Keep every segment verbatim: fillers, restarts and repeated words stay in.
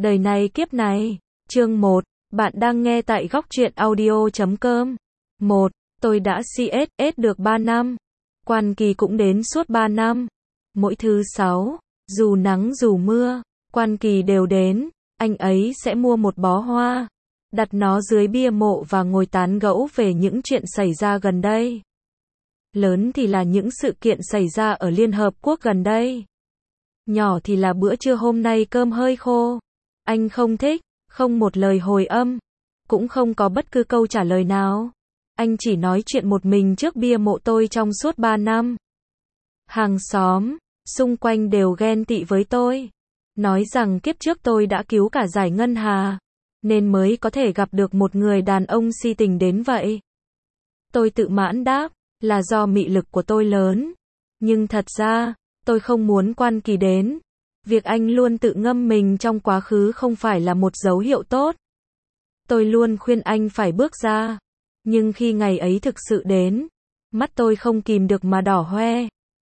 Đời này kiếp này. Chương một. Bạn đang nghe tại góc truyện audio chấm com. một. Tôi đã xê ét ét được ba năm. Quan Kỳ cũng đến suốt ba năm. Mỗi thứ sáu, dù nắng dù mưa, Quan Kỳ đều đến. Anh ấy sẽ mua một bó hoa, đặt nó dưới bia mộ và ngồi tán gẫu về những chuyện xảy ra gần đây. Lớn thì là những sự kiện xảy ra ở Liên Hợp Quốc gần đây. Nhỏ thì là bữa trưa hôm nay cơm hơi khô. Anh không thích, không một lời hồi âm, cũng không có bất cứ câu trả lời nào. Anh chỉ nói chuyện một mình trước bia mộ tôi trong suốt ba năm. Hàng xóm xung quanh đều ghen tị với tôi, nói rằng kiếp trước tôi đã cứu cả giải ngân hà, nên mới có thể gặp được một người đàn ông si tình đến vậy. Tôi tự mãn đáp, là do mị lực của tôi lớn. Nhưng thật ra, tôi không muốn Quan Kỳ đến. Việc anh luôn tự ngâm mình trong quá khứ không phải là một dấu hiệu tốt. Tôi luôn khuyên anh phải bước ra. Nhưng khi ngày ấy thực sự đến, mắt tôi không kìm được mà đỏ hoe.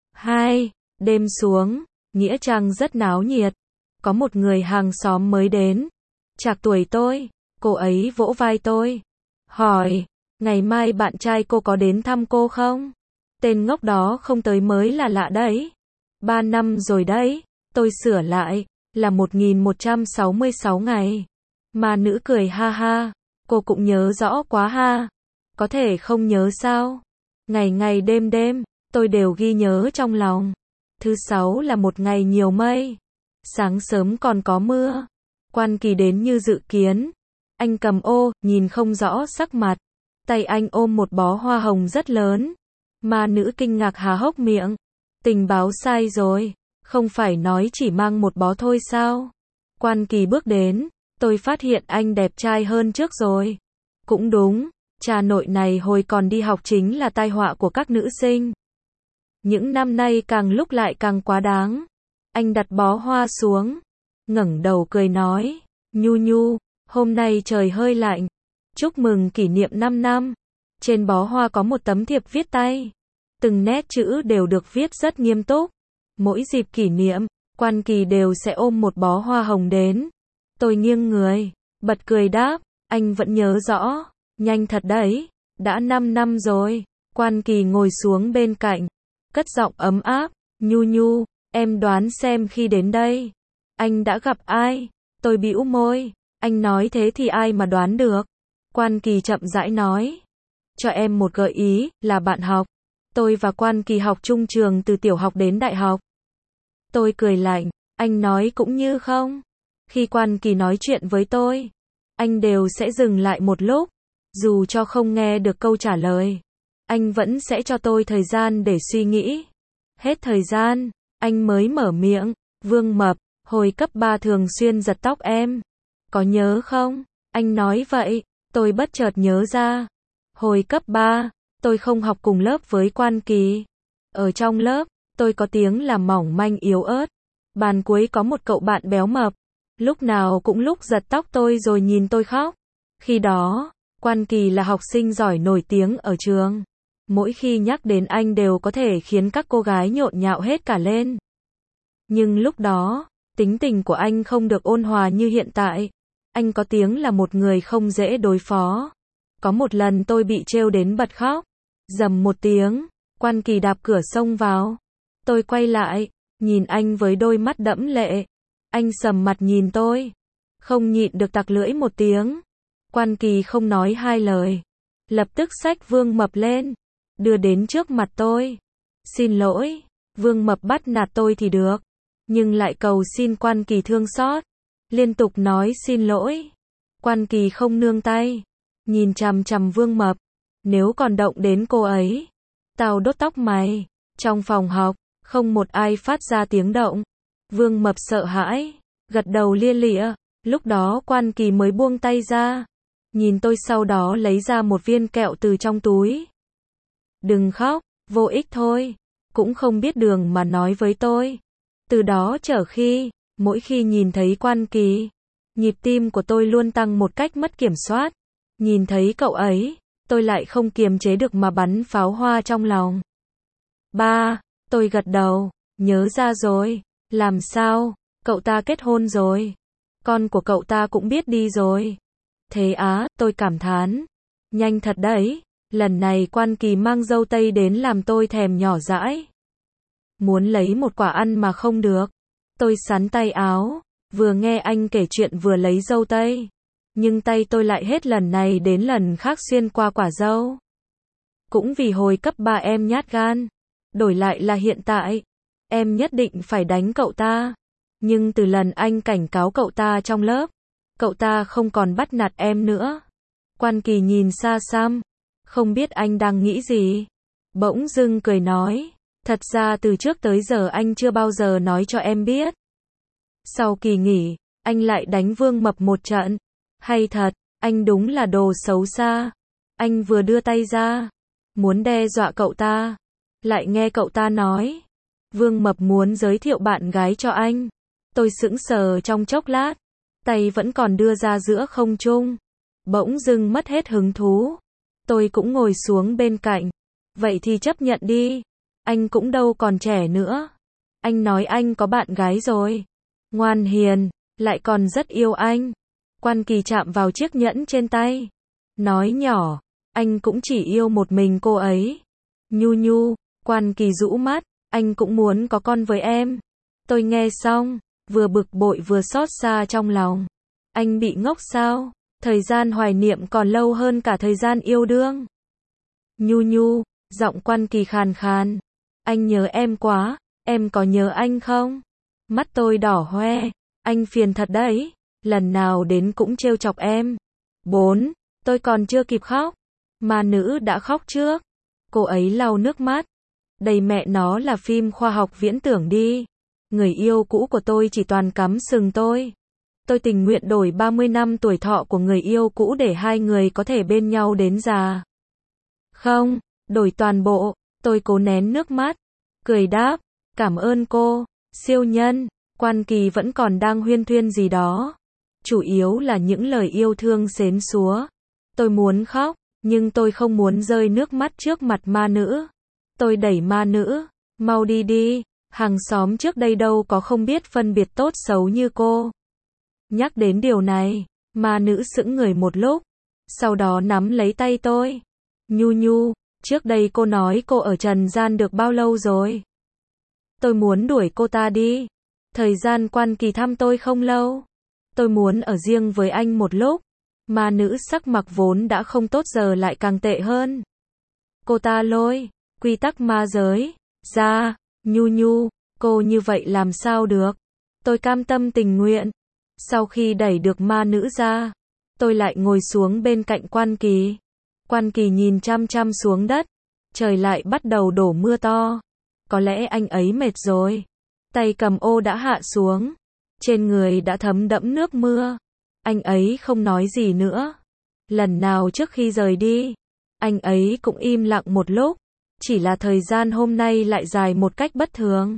Hai. Đêm xuống, nghĩa trang rất náo nhiệt. Có một người hàng xóm mới đến, trạc tuổi tôi. Cô ấy vỗ vai tôi, hỏi, ngày mai bạn trai cô có đến thăm cô không? Tên ngốc đó không tới mới là lạ đấy. Ba năm rồi đấy. Tôi sửa lại, là một nghìn một trăm sáu mươi sáu ngày. Mà nữ cười ha ha, cô cũng nhớ rõ quá ha. Có thể không nhớ sao? Ngày ngày đêm đêm, tôi đều ghi nhớ trong lòng. Thứ sáu là một ngày nhiều mây. Sáng sớm còn có mưa. Quan Kỳ đến như dự kiến. Anh cầm ô, nhìn không rõ sắc mặt. Tay anh ôm một bó hoa hồng rất lớn. Mà nữ kinh ngạc há hốc miệng. Tình báo sai rồi. Không phải nói chỉ mang một bó thôi sao? Quan Kỳ bước đến. Tôi phát hiện anh đẹp trai hơn trước rồi. Cũng đúng. Cha nội này hồi còn đi học chính là tai họa của các nữ sinh. Những năm nay càng lúc lại càng quá đáng. Anh đặt bó hoa xuống, ngẩng đầu cười nói, Nhu Nhu, hôm nay trời hơi lạnh. Chúc mừng kỷ niệm năm năm. Trên bó hoa có một tấm thiệp viết tay. Từng nét chữ đều được viết rất nghiêm túc. Mỗi dịp kỷ niệm, Quan Kỳ đều sẽ ôm một bó hoa hồng đến. Tôi nghiêng người, bật cười đáp, anh vẫn nhớ rõ. Nhanh thật đấy, đã năm năm rồi. Quan Kỳ ngồi xuống bên cạnh, cất giọng ấm áp, Nhu Nhu, em đoán xem khi đến đây, anh đã gặp ai? Tôi bĩu môi, anh nói thế thì ai mà đoán được. Quan Kỳ chậm rãi nói, cho em một gợi ý, là bạn học. Tôi và Quan Kỳ học chung trường từ tiểu học đến đại học. Tôi cười lạnh, anh nói cũng như không. Khi Quan Kỳ nói chuyện với tôi, anh đều sẽ dừng lại một lúc. Dù cho không nghe được câu trả lời, anh vẫn sẽ cho tôi thời gian để suy nghĩ. Hết thời gian, anh mới mở miệng, Vương Mập, hồi cấp ba thường xuyên giật tóc em. Có nhớ không? Anh nói vậy, tôi bất chợt nhớ ra. Hồi cấp ba, tôi không học cùng lớp với Quan Kỳ. Ở trong lớp, tôi có tiếng là mỏng manh yếu ớt. Bàn cuối có một cậu bạn béo mập. Lúc nào cũng lúc giật tóc tôi rồi nhìn tôi khóc. Khi đó, Quan Kỳ là học sinh giỏi nổi tiếng ở trường. Mỗi khi nhắc đến anh đều có thể khiến các cô gái nhộn nhạo hết cả lên. Nhưng lúc đó, tính tình của anh không được ôn hòa như hiện tại. Anh có tiếng là một người không dễ đối phó. Có một lần tôi bị trêu đến bật khóc. Rầm một tiếng, Quan Kỳ đạp cửa xông vào. Tôi quay lại, nhìn anh với đôi mắt đẫm lệ. Anh sầm mặt nhìn tôi, không nhịn được tặc lưỡi một tiếng. Quan Kỳ không nói hai lời, lập tức xách Vương Mập lên, đưa đến trước mặt tôi. Xin lỗi. Vương Mập bắt nạt tôi thì được, nhưng lại cầu xin Quan Kỳ thương xót, liên tục nói xin lỗi. Quan Kỳ không nương tay, nhìn chằm chằm Vương Mập, nếu còn động đến cô ấy, tao đốt tóc mày. Trong phòng học, không một ai phát ra tiếng động. Vương Mập sợ hãi, gật đầu lia lịa. Lúc đó Quan Kỳ mới buông tay ra, nhìn tôi, sau đó lấy ra một viên kẹo từ trong túi. Đừng khóc, vô ích thôi. Cũng không biết đường mà nói với tôi. Từ đó trở khi, mỗi khi nhìn thấy Quan Kỳ, nhịp tim của tôi luôn tăng một cách mất kiểm soát. Nhìn thấy cậu ấy, tôi lại không kiềm chế được mà bắn pháo hoa trong lòng. Ba, tôi gật đầu, nhớ ra rồi. Làm sao, cậu ta kết hôn rồi. con của cậu ta cũng biết đi rồi. Thế á, tôi cảm thán. Nhanh thật đấy, lần này Quan Kỳ mang dâu tây đến làm tôi thèm nhỏ dãi. Muốn lấy một quả ăn mà không được. Tôi xắn tay áo, vừa nghe anh kể chuyện vừa lấy dâu tây. Nhưng tay tôi lại hết lần này đến lần khác xuyên qua quả dâu. Cũng vì hồi cấp ba em nhát gan. Đổi lại là hiện tại, em nhất định phải đánh cậu ta. Nhưng từ lần anh cảnh cáo cậu ta trong lớp, cậu ta không còn bắt nạt em nữa. Quan Kỳ nhìn xa xăm, không biết anh đang nghĩ gì. Bỗng dưng cười nói, thật ra từ trước tới giờ anh chưa bao giờ nói cho em biết. Sau kỳ nghỉ, anh lại đánh Vương Mập một trận. Hay thật, anh đúng là đồ xấu xa. Anh vừa đưa tay ra, muốn đe dọa cậu ta. Lại nghe cậu ta nói, Vương Mập muốn giới thiệu bạn gái cho anh. Tôi sững sờ trong chốc lát, tay vẫn còn đưa ra giữa không trung. Bỗng dưng mất hết hứng thú. Tôi cũng ngồi xuống bên cạnh. Vậy thì chấp nhận đi. Anh cũng đâu còn trẻ nữa. Anh nói anh có bạn gái rồi. Ngoan hiền, lại còn rất yêu anh. Quan Kỳ chạm vào chiếc nhẫn trên tay. Nói nhỏ, anh cũng chỉ yêu một mình cô ấy. Nhu nhu, Quan Kỳ rũ mắt, anh cũng muốn có con với em. Tôi nghe xong, vừa bực bội vừa xót xa trong lòng. Anh bị ngốc sao? Thời gian hoài niệm còn lâu hơn cả thời gian yêu đương. Nhu nhu, giọng Quan Kỳ khàn khàn. Anh nhớ em quá, em có nhớ anh không? Mắt tôi đỏ hoe, anh phiền thật đấy, lần nào đến cũng trêu chọc em. Bốn, tôi còn chưa kịp khóc, mà nữ đã khóc trước. Cô ấy lau nước mắt. Đây mẹ nó là phim khoa học viễn tưởng đi. Người yêu cũ của tôi chỉ toàn cắm sừng tôi. Tôi tình nguyện đổi ba mươi năm tuổi thọ của người yêu cũ để hai người có thể bên nhau đến già. Không, đổi toàn bộ. Tôi cố nén nước mắt, cười đáp, cảm ơn cô, siêu nhân. Quan Kỳ vẫn còn đang huyên thuyên gì đó. Chủ yếu là những lời yêu thương xến xúa. Tôi muốn khóc, nhưng tôi không muốn rơi nước mắt trước mặt ma nữ. Tôi đẩy ma nữ, mau đi đi, hàng xóm trước đây đâu có không biết phân biệt tốt xấu như cô. Nhắc đến điều này, ma nữ sững người một lúc, sau đó nắm lấy tay tôi. Nhu nhu, trước đây cô nói cô ở trần gian được bao lâu rồi? Tôi muốn đuổi cô ta đi. Thời gian Quan Kỳ thăm tôi không lâu. Tôi muốn ở riêng với anh một lúc. Ma nữ sắc mặt vốn đã không tốt giờ lại càng tệ hơn. Cô ta lôi quy tắc ma giới ra. Nhu nhu, cô như vậy làm sao được? Tôi cam tâm tình nguyện. Sau khi đẩy được ma nữ ra, tôi lại ngồi xuống bên cạnh Quan Kỳ. Quan Kỳ nhìn chăm chăm xuống đất. Trời lại bắt đầu đổ mưa to. Có lẽ anh ấy mệt rồi. Tay cầm ô đã hạ xuống. Trên người đã thấm đẫm nước mưa. Anh ấy không nói gì nữa. Lần nào trước khi rời đi, anh ấy cũng im lặng một lúc. Chỉ là thời gian hôm nay lại dài một cách bất thường.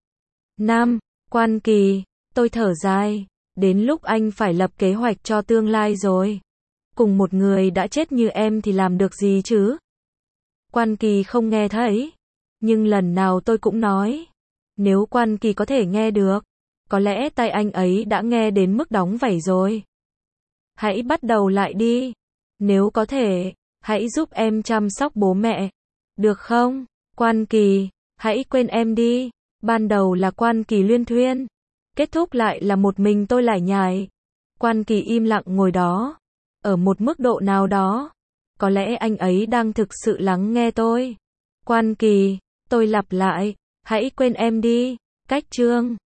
Năm, Quan Kỳ, tôi thở dài. Đến lúc anh phải lập kế hoạch cho tương lai rồi. Cùng một người đã chết như em thì làm được gì chứ? Quan Kỳ không nghe thấy. Nhưng lần nào tôi cũng nói. Nếu Quan Kỳ có thể nghe được, có lẽ tai anh ấy đã nghe đến mức đóng vảy rồi. Hãy bắt đầu lại đi. Nếu có thể, hãy giúp em chăm sóc bố mẹ. Được không? Quan Kỳ, hãy quên em đi. Ban đầu là Quan Kỳ luyên thuyên. Kết thúc lại là một mình tôi lải nhải. Quan Kỳ im lặng ngồi đó. Ở một mức độ nào đó, có lẽ anh ấy đang thực sự lắng nghe tôi. Quan Kỳ, tôi lặp lại, hãy quên em đi. Cách chương